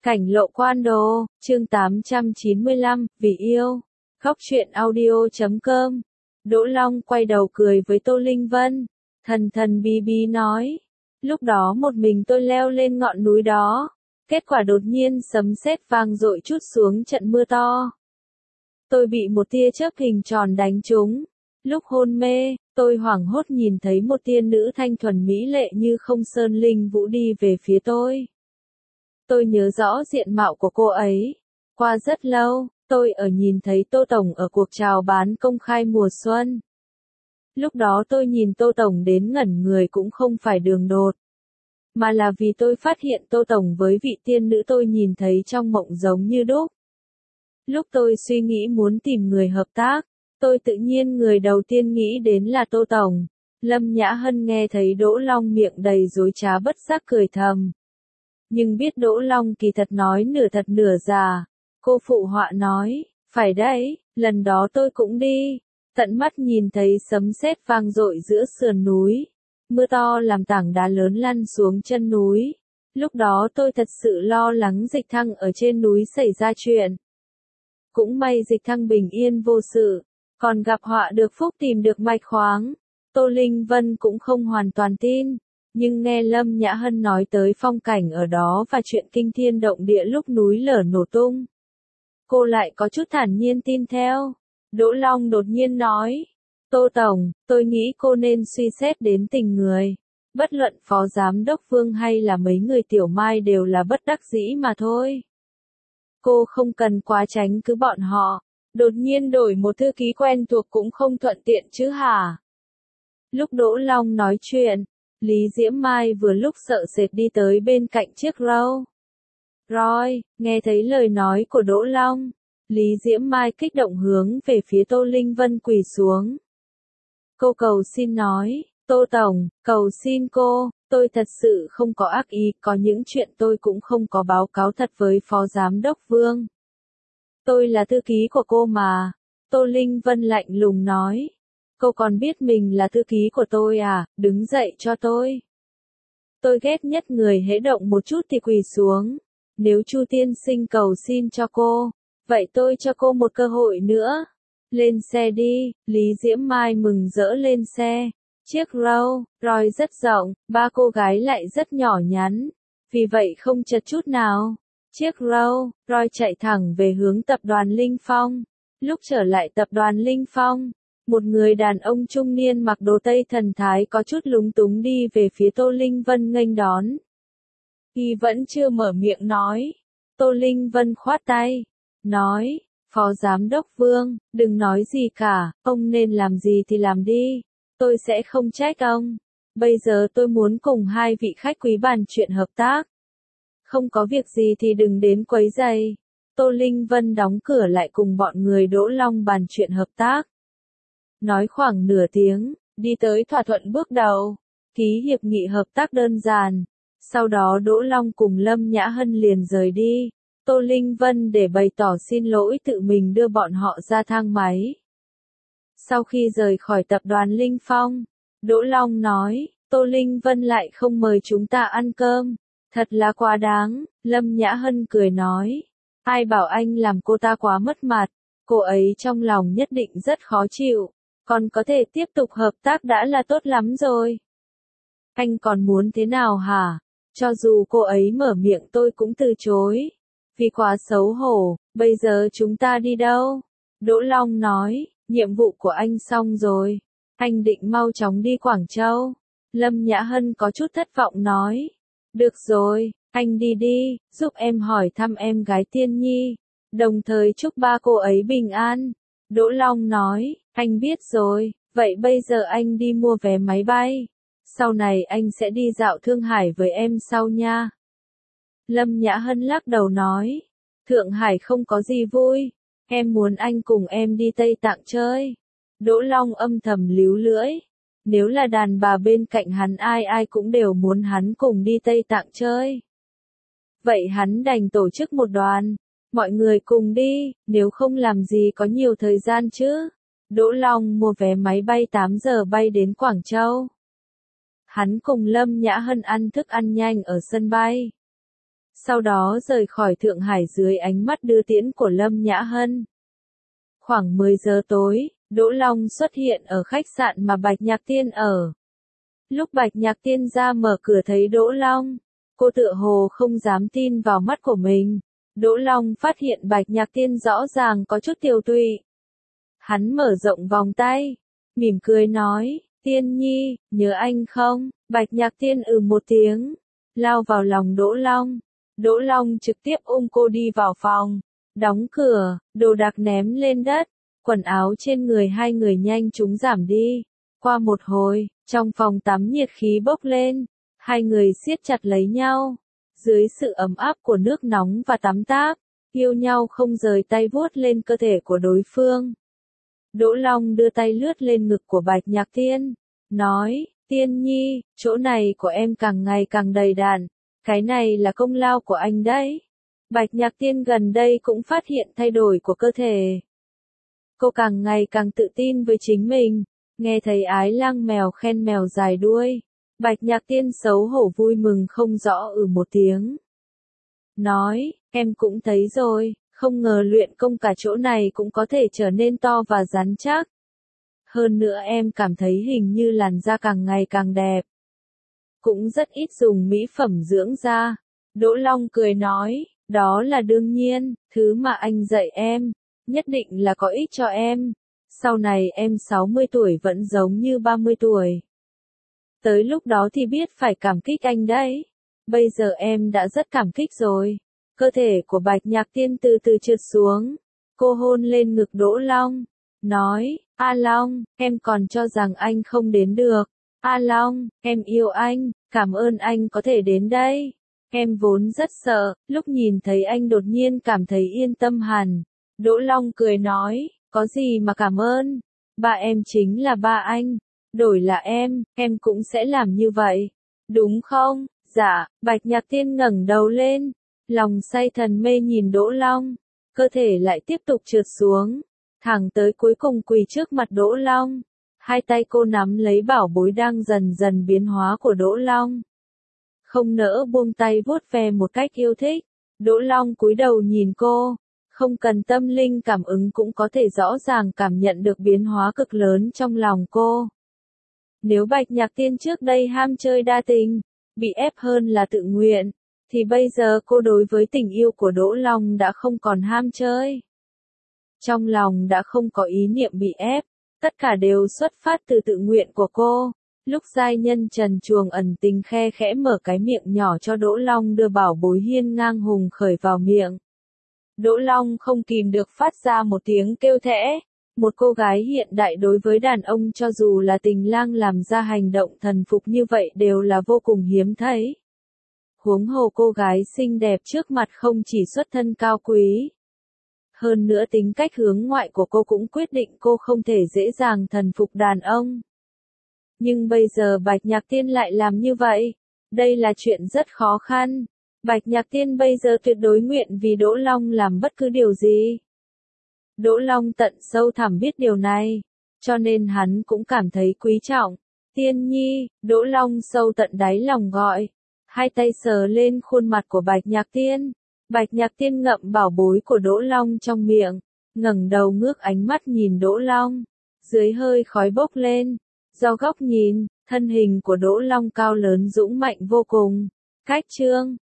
Cảnh lộ quan đồ, chương 895, vì yêu. Khóc chuyện audio.com. Đỗ Long quay đầu cười với Tô Linh Vân. Thần thần bí bí nói. Lúc đó một mình tôi leo lên ngọn núi đó. Kết quả đột nhiên sấm sét vang dội trút xuống trận mưa to. Tôi bị một tia chớp hình tròn đánh trúng. Lúc hôn mê, tôi hoảng hốt nhìn thấy một tiên nữ thanh thuần mỹ lệ như không sơn linh vũ đi về phía tôi. Tôi nhớ rõ diện mạo của cô ấy. Qua rất lâu, tôi nhìn thấy Tô Tổng ở cuộc chào bán công khai mùa xuân. Lúc đó tôi nhìn Tô Tổng đến ngẩn người cũng không phải đường đột, mà là vì tôi phát hiện Tô Tổng với vị tiên nữ tôi nhìn thấy trong mộng giống như đúc. Lúc tôi suy nghĩ muốn tìm người hợp tác, tôi tự nhiên người đầu tiên nghĩ đến là Tô Tổng. Lâm Nhã Hân nghe thấy Đỗ Long miệng đầy dối trá bất giác cười thầm. Nhưng biết Đỗ Long kỳ thật nói nửa thật nửa giả. Cô phụ họa nói, phải đấy, lần đó tôi cũng đi. Tận mắt nhìn thấy sấm sét vang dội giữa sườn núi. Mưa to làm tảng đá lớn lăn xuống chân núi. Lúc đó tôi thật sự lo lắng Dịch Thăng ở trên núi xảy ra chuyện. Cũng may Dịch Thăng bình yên vô sự, còn gặp họa được phúc tìm được mạch khoáng. Tô Linh Vân cũng không hoàn toàn tin, nhưng nghe Lâm Nhã Hân nói tới phong cảnh ở đó và chuyện kinh thiên động địa lúc núi lở nổ tung. Cô lại có chút thản nhiên tin theo. Đỗ Long đột nhiên nói, Tô Tổng, tôi nghĩ cô nên suy xét đến tình người. Bất luận Phó Giám đốc Vương hay là mấy người Tiểu Mai đều là bất đắc dĩ mà thôi. Cô không cần quá tránh cứ bọn họ. Đột nhiên đổi một thư ký quen thuộc cũng không thuận tiện chứ hả? Lúc Đỗ Long nói chuyện, Lý Diễm Mai vừa lúc sợ sệt đi tới bên cạnh chiếc râu. Rồi, nghe thấy lời nói của Đỗ Long, Lý Diễm Mai kích động hướng về phía Tô Linh Vân quỳ xuống. Cô cầu xin nói, Tô Tổng, cầu xin cô, tôi thật sự không có ác ý, có những chuyện tôi cũng không có báo cáo thật với Phó Giám đốc Vương. Tôi là thư ký của cô mà. Tô Linh Vân lạnh lùng nói. Cô còn biết mình là thư ký của tôi à, đứng dậy cho tôi. Tôi ghét nhất người hễ động một chút thì quỳ xuống. Nếu Chu tiên sinh cầu xin cho cô, vậy tôi cho cô một cơ hội nữa. Lên xe đi, Lý Diễm Mai mừng rỡ lên xe. Chiếc Rolls-Royce rất rộng, ba cô gái lại rất nhỏ nhắn, vì vậy không chật chút nào. Chiếc Rolls-Royce chạy thẳng về hướng tập đoàn Linh Phong. Lúc trở lại tập đoàn Linh Phong, một người đàn ông trung niên mặc đồ tây thần thái có chút lúng túng đi về phía Tô Linh Vân nghênh đón. Khi vẫn chưa mở miệng nói, Tô Linh Vân khoát tay, nói, Phó Giám đốc Vương, đừng nói gì cả, ông nên làm gì thì làm đi, tôi sẽ không trách ông. Bây giờ tôi muốn cùng hai vị khách quý bàn chuyện hợp tác. Không có việc gì thì đừng đến quấy rầy. Tô Linh Vân đóng cửa lại cùng bọn người Đỗ Long bàn chuyện hợp tác. Nói khoảng nửa tiếng, đi tới thỏa thuận bước đầu, ký hiệp nghị hợp tác đơn giản. Sau đó Đỗ Long cùng Lâm Nhã Hân liền rời đi. Tô Linh Vân để bày tỏ xin lỗi tự mình đưa bọn họ ra thang máy. Sau khi rời khỏi tập đoàn Linh Phong, Đỗ Long nói, Tô Linh Vân lại không mời chúng ta ăn cơm. Thật là quá đáng, Lâm Nhã Hân cười nói. Ai bảo anh làm cô ta quá mất mặt, cô ấy trong lòng nhất định rất khó chịu, còn có thể tiếp tục hợp tác đã là tốt lắm rồi. Anh còn muốn thế nào hả? Cho dù cô ấy mở miệng tôi cũng từ chối. Vì quá xấu hổ, bây giờ chúng ta đi đâu? Đỗ Long nói, nhiệm vụ của anh xong rồi. Anh định mau chóng đi Quảng Châu. Lâm Nhã Hân có chút thất vọng nói. Được rồi, anh đi đi, giúp em hỏi thăm em gái Tiên Nhi, đồng thời chúc ba cô ấy bình an. Đỗ Long nói, anh biết rồi, vậy bây giờ anh đi mua vé máy bay. Sau này anh sẽ đi dạo Thương Hải với em sau nha. Lâm Nhã Hân lắc đầu nói, Thượng Hải không có gì vui, em muốn anh cùng em đi Tây Tạng chơi. Đỗ Long âm thầm líu lưỡi. Nếu là đàn bà bên cạnh hắn ai ai cũng đều muốn hắn cùng đi Tây Tạng chơi. Vậy hắn đành tổ chức một đoàn, mọi người cùng đi, nếu không làm gì có nhiều thời gian chứ. Đỗ Long mua vé máy bay 8 giờ bay đến Quảng Châu. Hắn cùng Lâm Nhã Hân ăn thức ăn nhanh ở sân bay. sau đó rời khỏi Thượng Hải dưới ánh mắt đưa tiễn của Lâm Nhã Hân. Khoảng 10 giờ tối, Đỗ Long xuất hiện ở khách sạn mà Bạch Nhạc Tiên ở. Lúc Bạch Nhạc Tiên ra mở cửa thấy Đỗ Long, cô tựa hồ không dám tin vào mắt của mình. Đỗ Long phát hiện Bạch Nhạc Tiên rõ ràng có chút tiều tụy. Hắn mở rộng vòng tay, mỉm cười nói, Tiên Nhi, nhớ anh không? Bạch Nhạc Tiên một tiếng, lao vào lòng Đỗ Long. Đỗ Long trực tiếp ôm cô đi vào phòng, đóng cửa, đồ đạc ném lên đất, quần áo trên người hai người nhanh chóng giảm đi. Qua một hồi, trong phòng tắm nhiệt khí bốc lên, hai người siết chặt lấy nhau. Dưới sự ấm áp của nước nóng và tắm táp, yêu nhau không rời tay vuốt lên cơ thể của đối phương. Đỗ Long đưa tay lướt lên ngực của Bạch Nhạc Tiên, nói, Tiên Nhi, chỗ này của em càng ngày càng đầy đặn, cái này là công lao của anh đấy. Bạch Nhạc Tiên gần đây cũng phát hiện thay đổi của cơ thể. Cô càng ngày càng tự tin với chính mình, nghe thấy Ái Lang mèo khen mèo dài đuôi. Bạch Nhạc Tiên xấu hổ vui mừng không rõ một tiếng. Nói, em cũng thấy rồi, không ngờ luyện công cả chỗ này cũng có thể trở nên to và rắn chắc. Hơn nữa em cảm thấy hình như làn da càng ngày càng đẹp. Cũng rất ít dùng mỹ phẩm dưỡng da. Đỗ Long cười nói, đó là đương nhiên, thứ mà anh dạy em, nhất định là có ích cho em. Sau này em 60 tuổi vẫn giống như 30 tuổi. Tới lúc đó thì biết phải cảm kích anh đấy. Bây giờ em đã rất cảm kích rồi. Cơ thể của Bạch Nhạc Tiên từ từ trượt xuống. Cô hôn lên ngực Đỗ Long. Nói, A Long, em còn cho rằng anh không đến được. A Long, em yêu anh, cảm ơn anh có thể đến đây. Em vốn rất sợ, lúc nhìn thấy anh đột nhiên cảm thấy yên tâm hẳn. Đỗ Long cười nói, có gì mà cảm ơn. Ba em chính là ba anh. Đổi là em cũng sẽ làm như vậy. Đúng không? Dạ, Bạch Nhạc Tiên ngẩng đầu lên. Lòng say thần mê nhìn Đỗ Long. Cơ thể lại tiếp tục trượt xuống. Thẳng tới cuối cùng quỳ trước mặt Đỗ Long. Hai tay cô nắm lấy bảo bối đang dần dần biến hóa của Đỗ Long. Không nỡ buông tay vuốt ve một cách yêu thích. Đỗ Long cúi đầu nhìn cô. Không cần tâm linh cảm ứng cũng có thể rõ ràng cảm nhận được biến hóa cực lớn trong lòng cô. Nếu Bạch Nhạc Tiên trước đây ham chơi đa tình, bị ép hơn là tự nguyện, thì bây giờ cô đối với tình yêu của Đỗ Long đã không còn ham chơi. Trong lòng đã không có ý niệm bị ép, tất cả đều xuất phát từ tự nguyện của cô. Lúc giai nhân trần truồng ẩn tình khe khẽ mở cái miệng nhỏ cho Đỗ Long đưa bảo bối hiên ngang hùng khởi vào miệng. Đỗ Long không kìm được phát ra một tiếng kêu thẽ. Một cô gái hiện đại đối với đàn ông cho dù là tình lang làm ra hành động thần phục như vậy đều là vô cùng hiếm thấy. Huống hồ cô gái xinh đẹp trước mặt không chỉ xuất thân cao quý. Hơn nữa tính cách hướng ngoại của cô cũng quyết định cô không thể dễ dàng thần phục đàn ông. Nhưng bây giờ Bạch Nhạc Tiên lại làm như vậy. Đây là chuyện rất khó khăn. Bạch Nhạc Tiên bây giờ tuyệt đối nguyện vì Đỗ Long làm bất cứ điều gì. Đỗ Long tận sâu thẳm biết điều này, cho nên hắn cũng cảm thấy quý trọng. Tiên Nhi, Đỗ Long sâu tận đáy lòng gọi. Hai tay sờ lên khuôn mặt của Bạch Nhạc Tiên. Bạch Nhạc Tiên ngậm bảo bối của Đỗ Long trong miệng, ngẩng đầu ngước ánh mắt nhìn Đỗ Long. Dưới hơi khói bốc lên, do góc nhìn, thân hình của Đỗ Long cao lớn dũng mạnh vô cùng. Cách chương